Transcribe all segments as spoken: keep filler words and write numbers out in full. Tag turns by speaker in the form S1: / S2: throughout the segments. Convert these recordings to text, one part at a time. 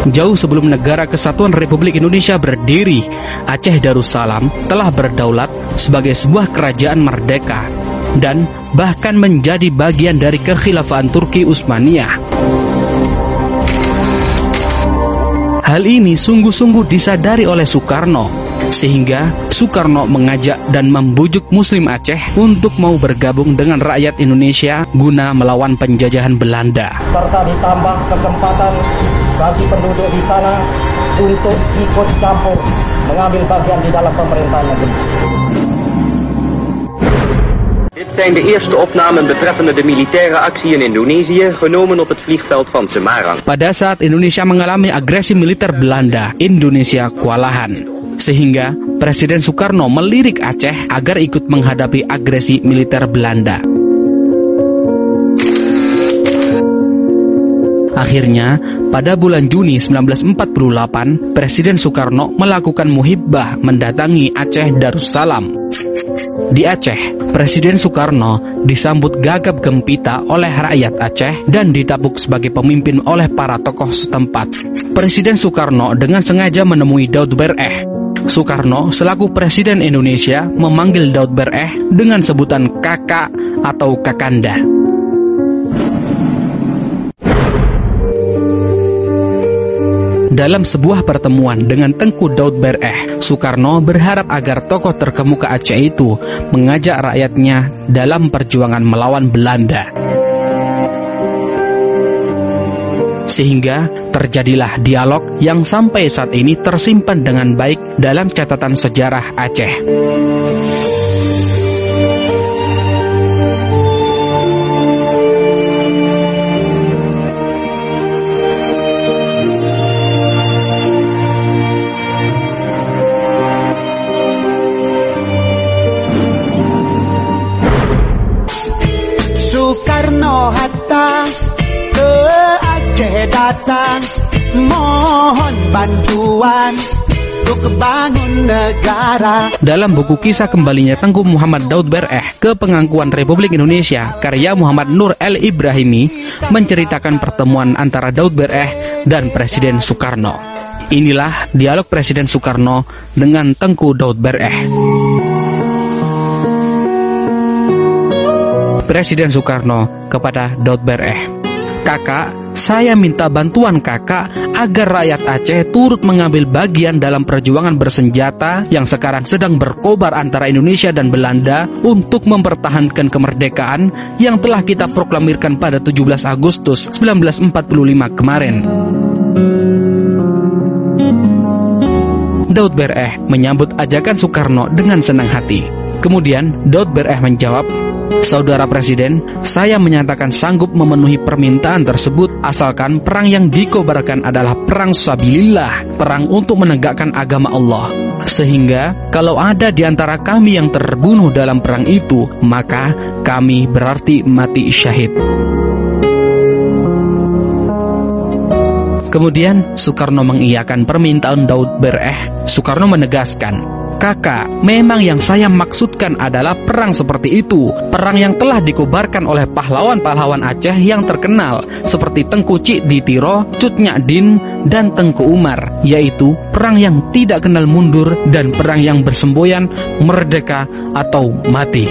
S1: Jauh sebelum negara Kesatuan Republik Indonesia berdiri, Aceh Darussalam telah berdaulat sebagai sebuah kerajaan merdeka dan bahkan menjadi bagian dari kekhilafahan Turki Utsmaniyah. Hal ini sungguh-sungguh disadari oleh Soekarno, sehingga Soekarno mengajak dan membujuk Muslim Aceh untuk mau bergabung dengan rakyat Indonesia guna melawan penjajahan Belanda.
S2: Serta ditambah kesempatan bagi penduduk di sana untuk ikut campur mengambil bagian di dalam pemerintahan negeri.
S3: Dit zijn de eerste opnamen betreffende de militaire actie in Indonesië, genomen op het vliegveld van Semarang.
S1: Pada saat Indonesia mengalami agresi militer Belanda, Indonesia kewalahan. Sehingga Presiden Soekarno melirik Aceh agar ikut menghadapi agresi militer Belanda. Akhirnya, pada bulan Juni seribu sembilan ratus empat puluh delapan, Presiden Soekarno melakukan muhibbah mendatangi Aceh Darussalam. Di Aceh, Presiden Soekarno disambut gagap gempita oleh rakyat Aceh dan didapuk sebagai pemimpin oleh para tokoh setempat. Presiden Soekarno dengan sengaja menemui Daud Bereh. Soekarno selaku Presiden Indonesia memanggil Daud Bereh dengan sebutan kakak atau kakanda. Dalam sebuah pertemuan dengan Tengku Daud Bereh, Soekarno berharap agar tokoh terkemuka Aceh itu mengajak rakyatnya dalam perjuangan melawan Belanda. Sehingga terjadilah dialog yang sampai saat ini tersimpan dengan baik dalam catatan sejarah Aceh.
S4: Soekarno Hatta ke Aceh datang, mohon bantuan untuk bangun negara.
S1: Dalam buku kisah kembalinya Tengku Muhammad Daud Bereh ke Pengakuan Republik Indonesia karya Muhammad Nur El Ibrahimi menceritakan pertemuan antara Daud Bereh dan Presiden Soekarno. Inilah dialog Presiden Soekarno dengan Tengku Daud Bereh. Presiden Soekarno kepada Daud Bereh, "Kakak, saya minta bantuan kakak agar rakyat Aceh turut mengambil bagian dalam perjuangan bersenjata yang sekarang sedang berkobar antara Indonesia dan Belanda untuk mempertahankan kemerdekaan yang telah kita proklamirkan pada tujuh belas Agustus seribu sembilan ratus empat puluh lima kemarin." Daud Bereh menyambut ajakan Soekarno dengan senang hati. Kemudian Daud Bereh menjawab, "Saudara Presiden, saya menyatakan sanggup memenuhi permintaan tersebut asalkan perang yang dikobarkan adalah perang sabilillah, perang untuk menegakkan agama Allah. Sehingga kalau ada di antara kami yang terbunuh dalam perang itu, maka kami berarti mati syahid." Kemudian Soekarno mengiyakan permintaan Daud Bereh. Soekarno menegaskan, "Kakak, memang yang saya maksudkan adalah perang seperti itu, perang yang telah dikobarkan oleh pahlawan-pahlawan Aceh yang terkenal seperti Tengku Cik Ditiro, Cut Nyak Din, dan Tengku Umar, yaitu perang yang tidak kenal mundur dan perang yang bersemboyan merdeka atau mati."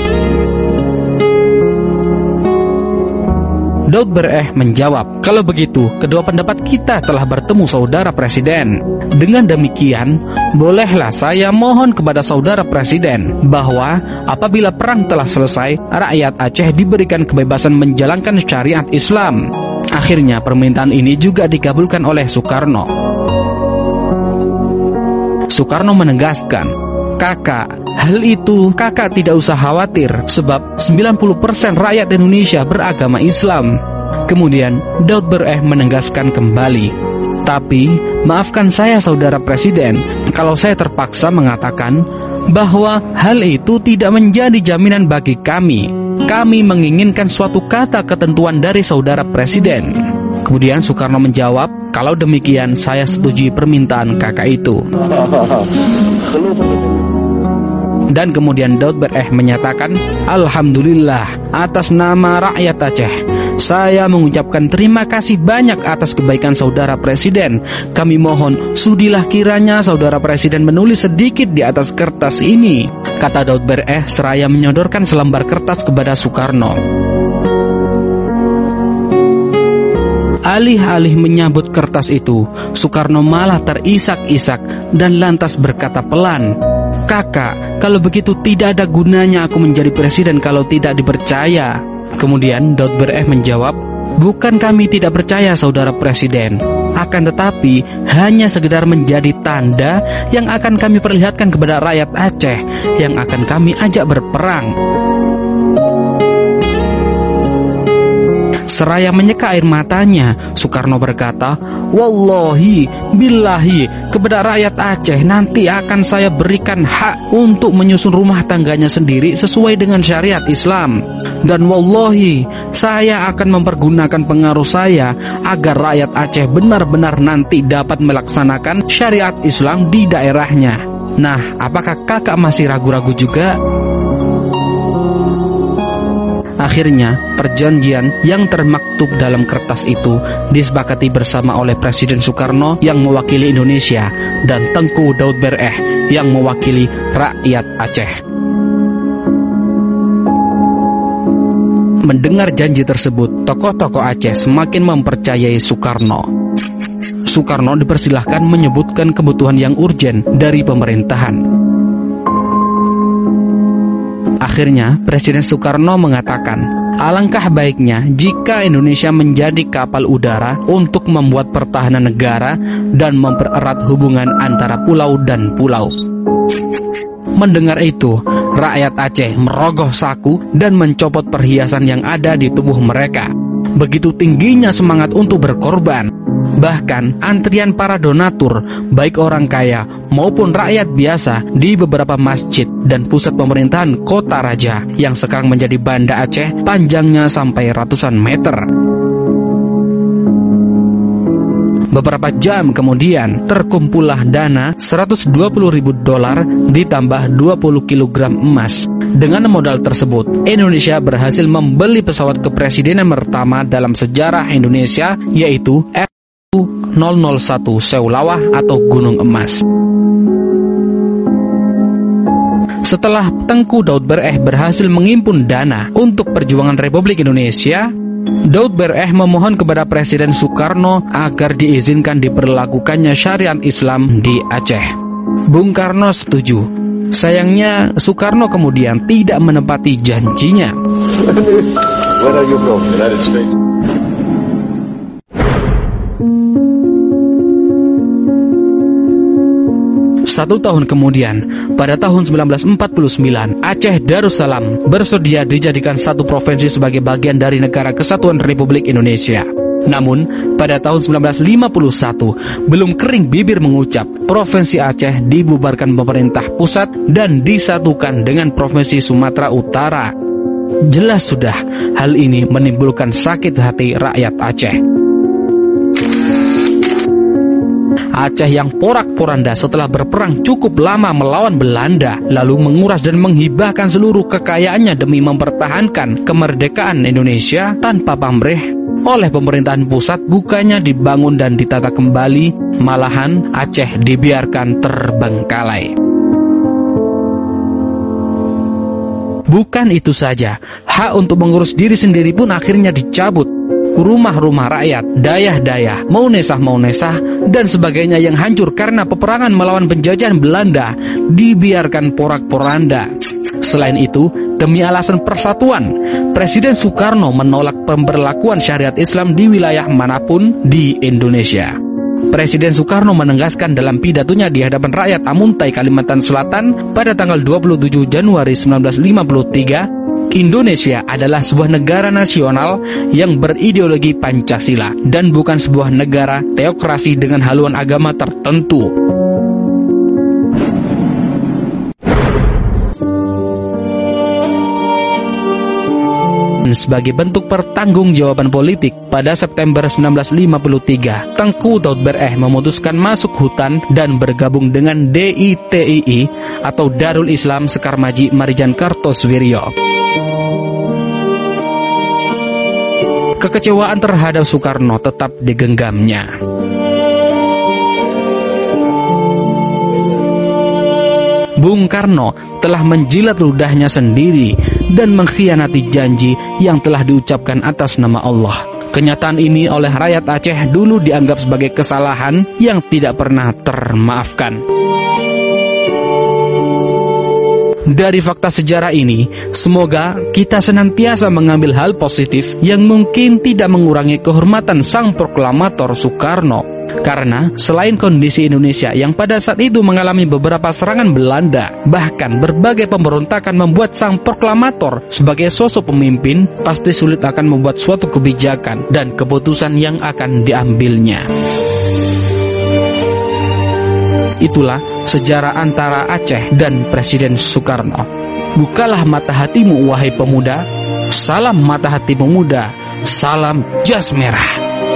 S1: Daud Bereh menjawab, "Kalau begitu, kedua pendapat kita telah bertemu Saudara Presiden. Dengan demikian, bolehlah saya mohon kepada Saudara Presiden bahwa apabila perang telah selesai, rakyat Aceh diberikan kebebasan menjalankan syariat Islam." Akhirnya permintaan ini juga dikabulkan oleh Soekarno. Soekarno menegaskan, "Kakak, hal itu kakak tidak usah khawatir sebab sembilan puluh persen rakyat Indonesia beragama Islam." Kemudian Daud Bereh menegaskan kembali, "Tapi maafkan saya Saudara Presiden kalau saya terpaksa mengatakan bahwa hal itu tidak menjadi jaminan bagi kami. Kami menginginkan suatu kata ketentuan dari Saudara Presiden." Kemudian Soekarno menjawab, "Kalau demikian saya setujui permintaan kakak itu." Dan kemudian Daud Bereh menyatakan, "Alhamdulillah, atas nama rakyat Aceh, Saya mengucapkan terima kasih banyak atas kebaikan saudara Presiden. Kami mohon, sudilah kiranya saudara Presiden menulis sedikit di atas kertas ini, kata Daud Bereh seraya menyodorkan selembar kertas kepada Soekarno. Alih-alih menyambut kertas itu, Soekarno malah terisak-isak dan lantas berkata pelan, "Kakak, kalau begitu tidak ada gunanya aku menjadi presiden kalau tidak dipercaya." Kemudian Daud Bereh menjawab, "Bukan kami tidak percaya saudara presiden, akan tetapi hanya sekedar menjadi tanda yang akan kami perlihatkan kepada rakyat Aceh yang akan kami ajak berperang." Seraya menyeka air matanya, Soekarno berkata, "Wallahi, billahi, kepada rakyat Aceh nanti akan saya berikan hak untuk menyusun rumah tangganya sendiri sesuai dengan syariat Islam. Dan wallahi, saya akan mempergunakan pengaruh saya agar rakyat Aceh benar-benar nanti dapat melaksanakan syariat Islam di daerahnya. Nah, apakah kakak masih ragu-ragu juga?" Akhirnya, perjanjian yang termaktub dalam kertas itu disepakati bersama oleh Presiden Soekarno yang mewakili Indonesia dan Tengku Daud Bereh yang mewakili rakyat Aceh. Mendengar janji tersebut, tokoh-tokoh Aceh semakin mempercayai Soekarno. Soekarno dipersilahkan menyebutkan kebutuhan yang urgen dari pemerintahan. Akhirnya, Presiden Soekarno mengatakan, alangkah baiknya jika Indonesia menjadi kapal udara untuk membuat pertahanan negara dan mempererat hubungan antara pulau dan pulau. Mendengar itu, rakyat Aceh merogoh saku dan mencopot perhiasan yang ada di tubuh mereka. Begitu tingginya semangat untuk berkorban. Bahkan antrian para donatur, baik orang kaya maupun rakyat biasa di beberapa masjid dan pusat pemerintahan kota raja yang sekarang menjadi Banda Aceh panjangnya sampai ratusan meter. Beberapa jam kemudian terkumpullah dana seratus dua puluh ribu dolar ditambah dua puluh kilogram emas. Dengan modal tersebut, Indonesia berhasil membeli pesawat kepresidenan pertama dalam sejarah Indonesia, yaitu F nol nol satu Seulawah atau Gunung Emas. Setelah Tengku Daud Bereh berhasil mengimpun dana untuk perjuangan Republik Indonesia, Daud Bereh memohon kepada Presiden Soekarno agar diizinkan diberlakukannya syariat Islam di Aceh. Bung Karno setuju. Sayangnya Soekarno kemudian tidak menepati janjinya.
S5: Where are you from? United States.
S1: Satu tahun kemudian, pada tahun seribu sembilan ratus empat puluh sembilan, Aceh Darussalam bersedia dijadikan satu provinsi sebagai bagian dari Negara Kesatuan Republik Indonesia. Namun, pada tahun seribu sembilan ratus lima puluh satu, belum kering bibir mengucap, Provinsi Aceh dibubarkan pemerintah pusat dan disatukan dengan Provinsi Sumatera Utara. Jelas sudah, hal ini menimbulkan sakit hati rakyat Aceh. Aceh yang porak-poranda setelah berperang cukup lama melawan Belanda, lalu menguras dan menghibahkan seluruh kekayaannya demi mempertahankan kemerdekaan Indonesia tanpa pamrih, oleh pemerintahan pusat bukannya dibangun dan ditata kembali, malahan Aceh dibiarkan terbengkalai. Bukan itu saja, hak untuk mengurus diri sendiri pun akhirnya dicabut. Rumah-rumah rakyat, dayah-dayah, maunesah-maunesah, dan sebagainya yang hancur karena peperangan melawan penjajahan Belanda dibiarkan porak-poranda. Selain itu, demi alasan persatuan, Presiden Soekarno menolak pemberlakuan syariat Islam di wilayah manapun di Indonesia. Presiden Soekarno menegaskan dalam pidatonya di hadapan rakyat Amuntai, Kalimantan Selatan pada tanggal dua puluh tujuh Januari seribu sembilan ratus lima puluh tiga, Indonesia adalah sebuah negara nasional yang berideologi Pancasila dan bukan sebuah negara teokrasi dengan haluan agama tertentu. Sebagai bentuk pertanggungjawaban politik, pada September seribu sembilan ratus lima puluh tiga, Tengku Daud Bereh memutuskan masuk hutan dan bergabung dengan D I T I I atau Darul Islam Sekarmaji Marijan Kartosoewirjo. kekecewaan terhadap Soekarno tetap digenggamnya. Bung Karno telah menjilat ludahnya sendiri dan mengkhianati janji yang telah diucapkan atas nama Allah. Kenyataan ini oleh rakyat Aceh dulu dianggap sebagai kesalahan yang tidak pernah termaafkan. Dari fakta sejarah ini, semoga kita senantiasa mengambil hal positif yang mungkin tidak mengurangi kehormatan sang proklamator Soekarno. Karena selain kondisi Indonesia yang pada saat itu mengalami beberapa serangan Belanda, bahkan berbagai pemberontakan membuat sang proklamator sebagai sosok pemimpin pasti sulit akan membuat suatu kebijakan dan keputusan yang akan diambilnya. Itulah sejarah antara Aceh dan Presiden Soekarno. Bukalah mata hatimu wahai pemuda, salam mata hati pemuda, salam jas merah.